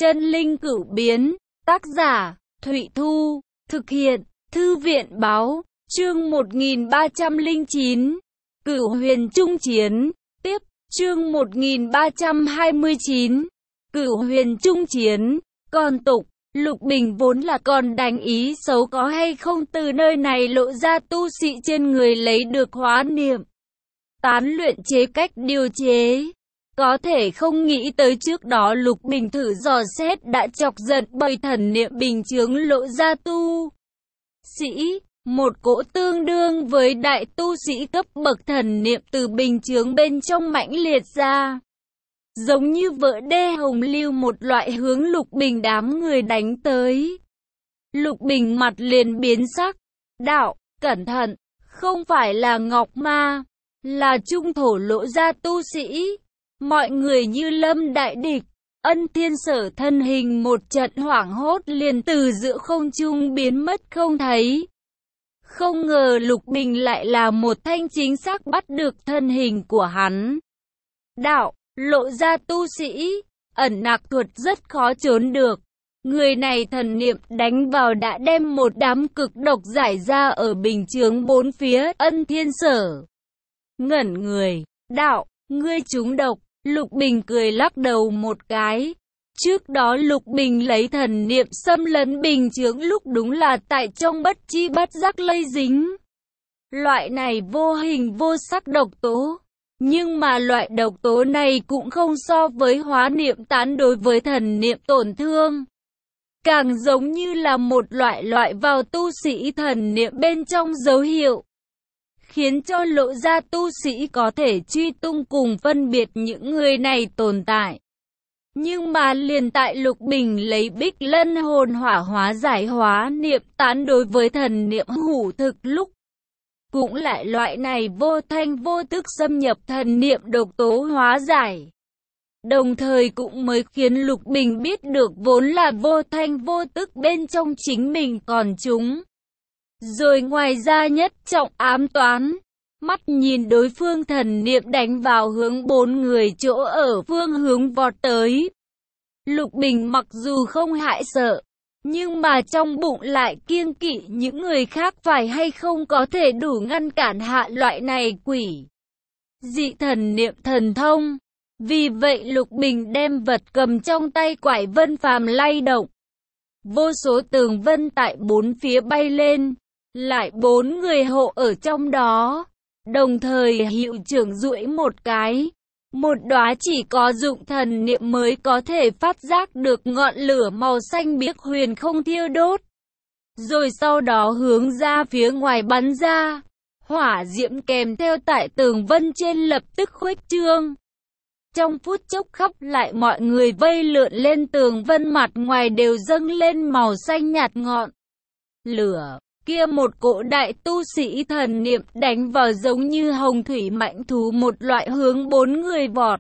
Chân linh cửu biến, tác giả, Thụy Thu, thực hiện, Thư viện báo, chương 1309, Cửu huyền trung chiến, tiếp, chương 1329, Cửu huyền trung chiến, còn tục, Lục Bình vốn là còn đánh ý xấu có hay không từ nơi này lộ ra tu sĩ trên người lấy được hóa niệm, tán luyện chế cách điều chế. Có thể không nghĩ tới trước đó Lục Bình thử dò xét đã chọc giận bởi thần niệm bình chướng lộ ra tu sĩ, một cỗ tương đương với đại tu sĩ cấp bậc thần niệm từ bình chướng bên trong mãnh liệt ra. Giống như vỡ đê hồng lưu một loại hướng Lục Bình đám người đánh tới. Lục Bình mặt liền biến sắc, đạo, cẩn thận, không phải là Ngọc Ma, là trung thổ lộ ra tu sĩ. Mọi người như lâm đại địch, Ân Thiên Sở thân hình một trận hoảng hốt liền từ giữa không trung biến mất không thấy. Không ngờ Lục Bình lại là một thanh chính xác bắt được thân hình của hắn. Đạo, lộ ra tu sĩ, ẩn nặc thuật rất khó trốn được. Người này thần niệm đánh vào đã đem một đám cực độc giải ra ở bình chướng bốn phía. Ân Thiên Sở ngẩn người, đạo, ngươi trúng độc. Lục Bình cười lắc đầu một cái. Trước đó Lục Bình lấy thần niệm xâm lấn bình chướng lúc đúng là tại trong bất chi bất giác lây dính. Loại này vô hình vô sắc độc tố. Nhưng mà loại độc tố này cũng không so với hóa niệm tán đối với thần niệm tổn thương. Càng giống như là một loại vào tu sĩ thần niệm bên trong dấu hiệu. Khiến cho lộ ra tu sĩ có thể truy tung cùng phân biệt những người này tồn tại. Nhưng mà liền tại Lục Bình lấy Bích Lân hồn hỏa hóa giải hóa niệm tán đối với thần niệm hủ thực lúc. Cũng lại loại này vô thanh vô tức xâm nhập thần niệm độc tố hóa giải. Đồng thời cũng mới khiến Lục Bình biết được vốn là vô thanh vô tức bên trong chính mình còn chúng. Rồi ngoài ra nhất trọng ám toán, mắt nhìn đối phương thần niệm đánh vào hướng bốn người chỗ ở phương hướng vọt tới. Lục Bình mặc dù không hại sợ, nhưng mà trong bụng lại kiêng kỵ những người khác phải hay không có thể đủ ngăn cản hạ loại này quỷ dị thần niệm thần thông. Vì vậy Lục Bình đem vật cầm trong tay Quải Vân Phàm lay động. Vô số tường vân tại bốn phía bay lên. Lại bốn người hộ ở trong đó. Đồng thời hiệu trưởng duỗi một cái. Một đóa chỉ có dụng thần niệm mới có thể phát giác được ngọn lửa màu xanh biếc huyền không thiêu đốt. Rồi sau đó hướng ra phía ngoài bắn ra. Hỏa diễm kèm theo tại tường vân trên lập tức khuếch trương. Trong phút chốc khắp lại mọi người vây lượn lên tường vân mặt ngoài đều dâng lên màu xanh nhạt ngọn lửa. Kia một cỗ đại tu sĩ thần niệm đánh vào giống như hồng thủy mãnh thú một loại hướng bốn người vọt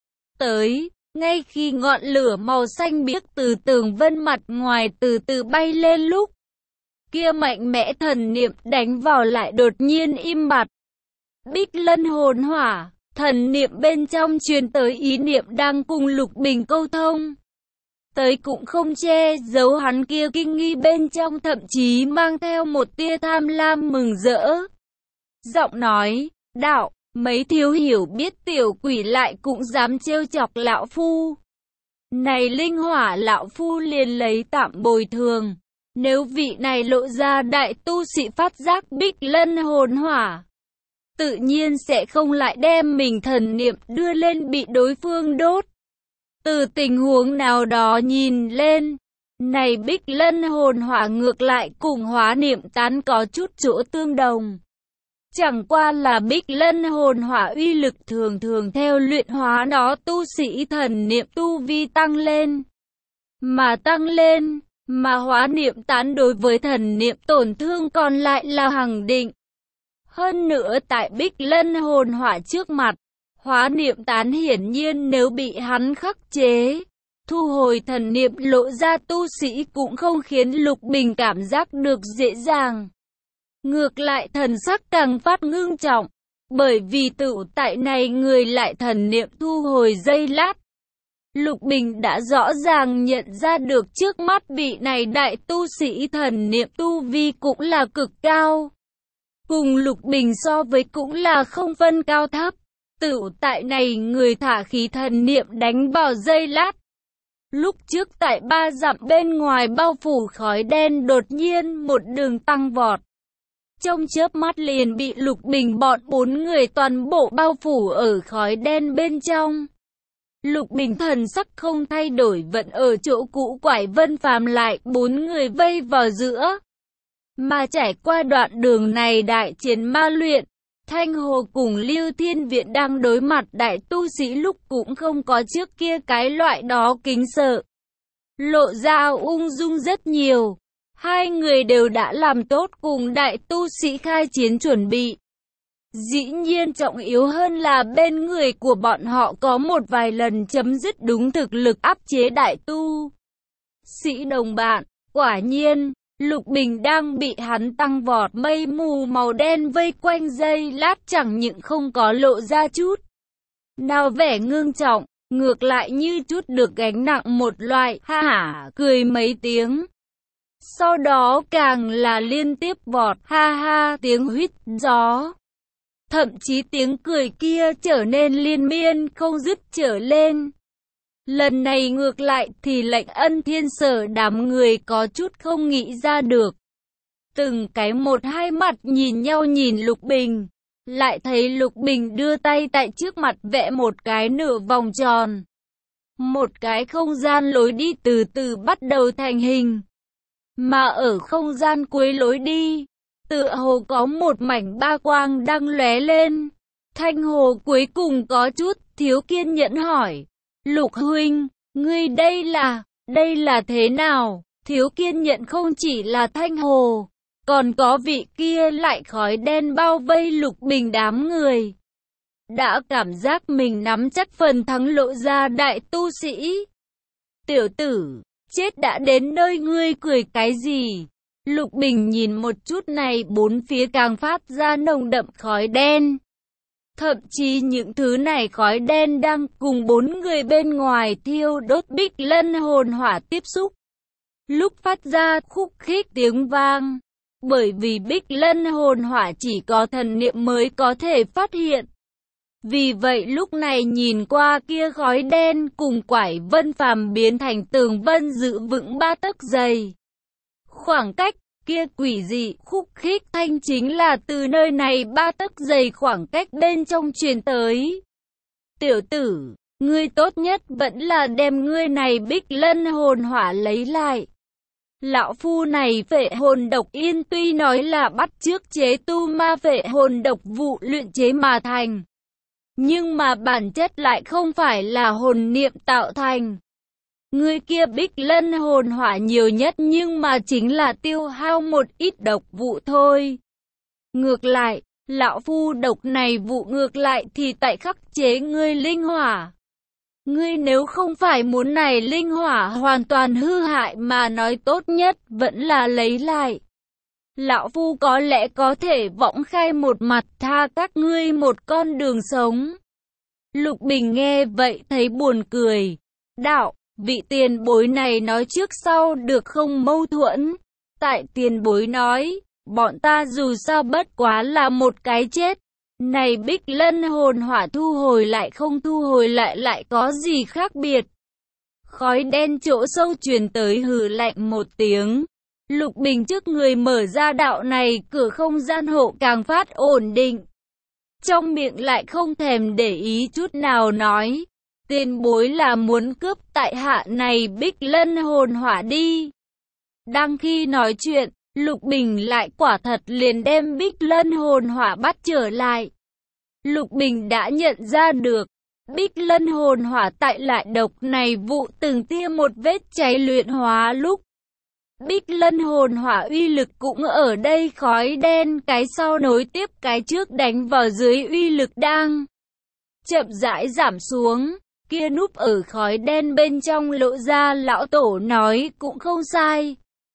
tới. Ngay khi ngọn lửa màu xanh biếc từ tường vân mặt ngoài từ từ bay lên lúc, kia mạnh mẽ thần niệm đánh vào lại đột nhiên im bặt. Bích Lân hồn hỏa, thần niệm bên trong truyền tới ý niệm đang cùng Lục Bình câu thông. Tới cũng không che giấu hắn kia kinh nghi bên trong, thậm chí mang theo một tia tham lam mừng rỡ. Giọng nói, đạo, mấy thiếu hiểu biết tiểu quỷ lại cũng dám trêu chọc lão phu. Này linh hỏa lão phu liền lấy tạm bồi thường. Nếu vị này lộ ra đại tu sĩ phát giác Bích Lân hồn hỏa, tự nhiên sẽ không lại đem mình thần niệm đưa lên bị đối phương đốt. Từ tình huống nào đó nhìn lên, này Bích Lân hồn hỏa ngược lại cùng hóa niệm tán có chút chỗ tương đồng. Chẳng qua là Bích Lân hồn hỏa uy lực thường thường theo luyện hóa nó tu sĩ thần niệm tu vi tăng lên. Mà hóa niệm tán đối với thần niệm tổn thương còn lại là hằng định. Hơn nữa tại Bích Lân hồn hỏa trước mặt, hóa niệm tán hiển nhiên nếu bị hắn khắc chế, thu hồi thần niệm lộ ra tu sĩ cũng không khiến Lục Bình cảm giác được dễ dàng. Ngược lại thần sắc càng phát ngưng trọng, bởi vì tự tại này người lại thần niệm thu hồi giây lát. Lục Bình đã rõ ràng nhận ra được trước mắt vị này đại tu sĩ thần niệm tu vi cũng là cực cao. Cùng Lục Bình so với cũng là không phân cao thấp. Tựu tại này người thả khí thần niệm đánh vào dây lát. Lúc trước tại 3 dặm bên ngoài bao phủ khói đen đột nhiên một đường tăng vọt. Trong chớp mắt liền bị Lục Bình bọn 4 người toàn bộ bao phủ ở khói đen bên trong. Lục Bình thần sắc không thay đổi vẫn ở chỗ cũ, quải Vân Phàm lại 4 người vây vào giữa. Mà trải qua đoạn đường này đại chiến ma luyện, Thanh Hồ cùng Lưu Thiên Viện đang đối mặt đại tu sĩ lúc cũng không có trước kia cái loại đó kính sợ. Lộ ra ung dung rất nhiều. Hai người đều đã làm tốt cùng đại tu sĩ khai chiến chuẩn bị. Dĩ nhiên trọng yếu hơn là bên người của bọn họ có một vài lần chấm dứt đúng thực lực áp chế đại tu sĩ đồng bạn. Quả nhiên, Lục Bình đang bị hắn tăng vọt mây mù màu đen vây quanh dây lát chẳng những không có lộ ra chút nào vẻ ngưng trọng, ngược lại như chút được gánh nặng một loại, ha hả cười mấy tiếng. Sau đó càng là liên tiếp vọt ha ha tiếng huýt gió. Thậm chí tiếng cười kia trở nên liên miên không dứt trở lên. Lần này ngược lại thì lệnh Ân Thiên Sở đám người có chút không nghĩ ra được. Từng cái một hai mặt nhìn nhau nhìn Lục Bình. Lại thấy Lục Bình đưa tay tại trước mặt vẽ một cái nửa vòng tròn. Một cái không gian lối đi từ từ bắt đầu thành hình. Mà ở không gian cuối lối đi, tựa hồ có một mảnh ba quang đang lóe lên. Thanh Hồ cuối cùng có chút thiếu kiên nhẫn hỏi. Lục huynh, ngươi đây là thế nào? Thiếu kiên nhẫn không chỉ là Thanh Hồ, còn có vị kia lại khói đen bao vây Lục Bình đám người. Đã cảm giác mình nắm chắc phần thắng lộ ra đại tu sĩ. Tiểu tử, chết đã đến nơi ngươi cười cái gì? Lục Bình nhìn một chút này bốn phía càng phát ra nồng đậm khói đen. Thậm chí những thứ này khói đen đang cùng 4 người bên ngoài thiêu đốt Bích Lân hồn hỏa tiếp xúc. Lúc phát ra khúc khích tiếng vang. Bởi vì Bích Lân hồn hỏa chỉ có thần niệm mới có thể phát hiện. Vì vậy lúc này nhìn qua kia khói đen cùng quải Vân Phàm biến thành tường vân giữ vững 3 tấc dày. Khoảng cách kia quỷ dị khúc khích thanh chính là từ nơi này 3 tấc dày khoảng cách bên trong truyền tới. Tiểu tử, ngươi tốt nhất vẫn là đem ngươi này Bích Lân hồn hỏa lấy lại. Lão phu này phệ hồn độc yên tuy nói là bắt chước chế tu ma phệ hồn độc vụ luyện chế mà thành. Nhưng mà bản chất lại không phải là hồn niệm tạo thành. Người kia Bích Lân hồn hỏa nhiều nhất nhưng mà chính là tiêu hao một ít độc vụ thôi. Ngược lại, lão phu độc này vụ ngược lại thì tại khắc chế ngươi linh hỏa. Ngươi nếu không phải muốn này linh hỏa hoàn toàn hư hại mà nói tốt nhất vẫn là lấy lại. Lão phu có lẽ có thể võng khai một mặt tha các ngươi một con đường sống. Lục Bình nghe vậy thấy buồn cười. Đạo, vị tiền bối này nói trước sau được không mâu thuẫn. Tại tiền bối nói, bọn ta dù sao bất quá là một cái chết. Này Bích Lân hồn hỏa thu hồi lại không thu hồi lại có gì khác biệt. Khói đen chỗ sâu truyền tới hừ lạnh một tiếng. Lục Bình trước người mở ra đạo này cửa không gian hộ càng phát ổn định. Trong miệng lại không thèm để ý chút nào nói. Tiền bối là muốn cướp tại hạ này Bích Lân hồn hỏa đi. Đang khi nói chuyện, Lục Bình lại quả thật liền đem Bích Lân hồn hỏa bắt trở lại. Lục Bình đã nhận ra được, Bích Lân hồn hỏa tại lại độc này vụ từng tia một vết cháy luyện hóa lúc. Bích Lân hồn hỏa uy lực cũng ở đây khói đen cái sau nối tiếp cái trước đánh vào dưới uy lực đang chậm rãi giảm xuống. Kia núp ở khói đen bên trong lộ ra lão tổ nói cũng không sai.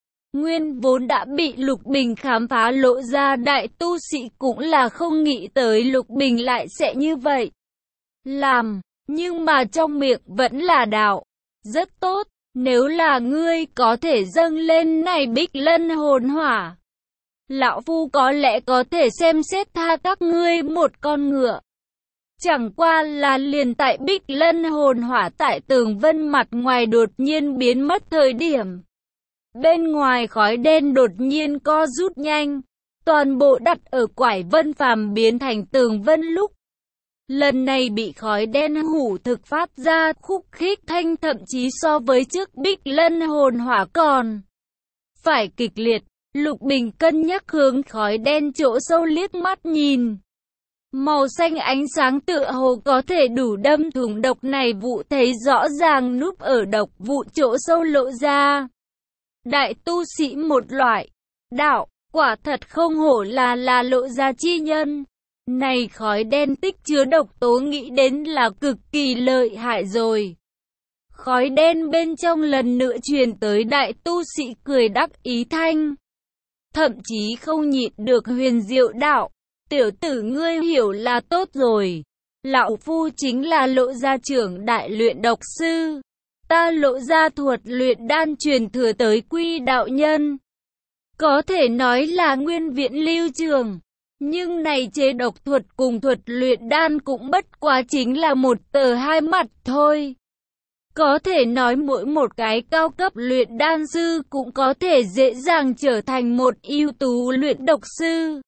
Nguyên vốn đã bị Lục Bình khám phá lộ ra đại tu sĩ cũng là không nghĩ tới Lục Bình lại sẽ như vậy. Làm, nhưng mà trong miệng vẫn là đạo. Rất tốt, nếu là ngươi có thể dâng lên này Bích Lân hồn hỏa, lão phu có lẽ có thể xem xét tha các ngươi một con ngựa. Chẳng qua là liền tại Bích Lân hồn hỏa tại tường vân mặt ngoài đột nhiên biến mất thời điểm. Bên ngoài khói đen đột nhiên co rút nhanh, toàn bộ đặt ở quải vân phàm biến thành tường vân lúc. Lần này bị khói đen hủ thực phát ra khúc khích thanh, thậm chí so với trước Bích Lân hồn hỏa còn phải kịch liệt. Lục Bình cân nhắc hướng khói đen chỗ sâu liếc mắt nhìn. Màu xanh ánh sáng tựa hồ có thể đủ đâm thủng độc này vụ, thấy rõ ràng núp ở độc vụ chỗ sâu lộ ra. Đại tu sĩ một loại, đạo, quả thật không hổ là lộ ra chi nhân. Này khói đen tích chứa độc tố nghĩ đến là cực kỳ lợi hại rồi. Khói đen bên trong lần nữa truyền tới đại tu sĩ cười đắc ý thanh. Thậm chí không nhịn được huyền diệu đạo. Tiểu tử ngươi hiểu là tốt rồi. Lão phu chính là Lộ gia trưởng đại luyện độc sư. Ta Lộ gia thuật luyện đan truyền thừa tới Quy đạo nhân. Có thể nói là nguyên viện lưu trường. Nhưng này chế độc thuật cùng thuật luyện đan cũng bất quá chính là một tờ hai mặt thôi. Có thể nói mỗi một cái cao cấp luyện đan sư cũng có thể dễ dàng trở thành một ưu tú luyện độc sư.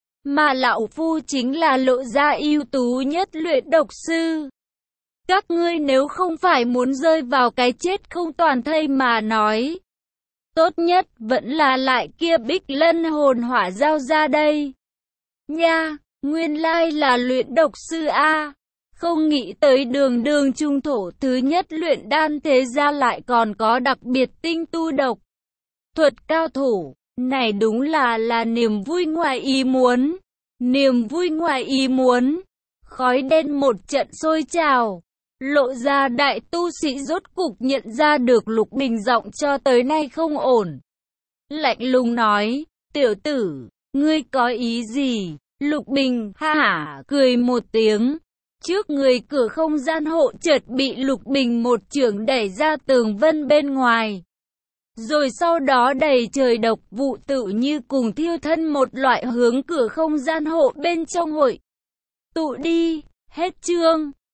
Mà lão phu chính là Lộ gia ưu tú nhất luyện độc sư. Các ngươi nếu không phải muốn rơi vào cái chết không toàn thây mà nói, tốt nhất vẫn là lại kia Bích Lân hồn hỏa giao ra đây. Nha, nguyên lai là luyện độc sư A. Không nghĩ tới đường đường trung thổ thứ nhất luyện đan thế gia lại còn có đặc biệt tinh tu độc thuật cao thủ. Này đúng là niềm vui ngoài ý muốn. Niềm vui ngoài ý muốn. Khói đen một trận sôi trào. Lộ ra đại tu sĩ rốt cục nhận ra được Lục Bình giọng cho tới nay không ổn. Lạnh lùng nói, tiểu tử, ngươi có ý gì? Lục Bình ha hả cười một tiếng. Trước người cửa không gian hộ chợt bị Lục Bình một chưởng đẩy ra tường vân bên ngoài. Rồi sau đó đầy trời độc vụ tự như cùng thiêu thân một loại hướng cửa không gian hộ bên trong hội. Tụ đi, hết chương.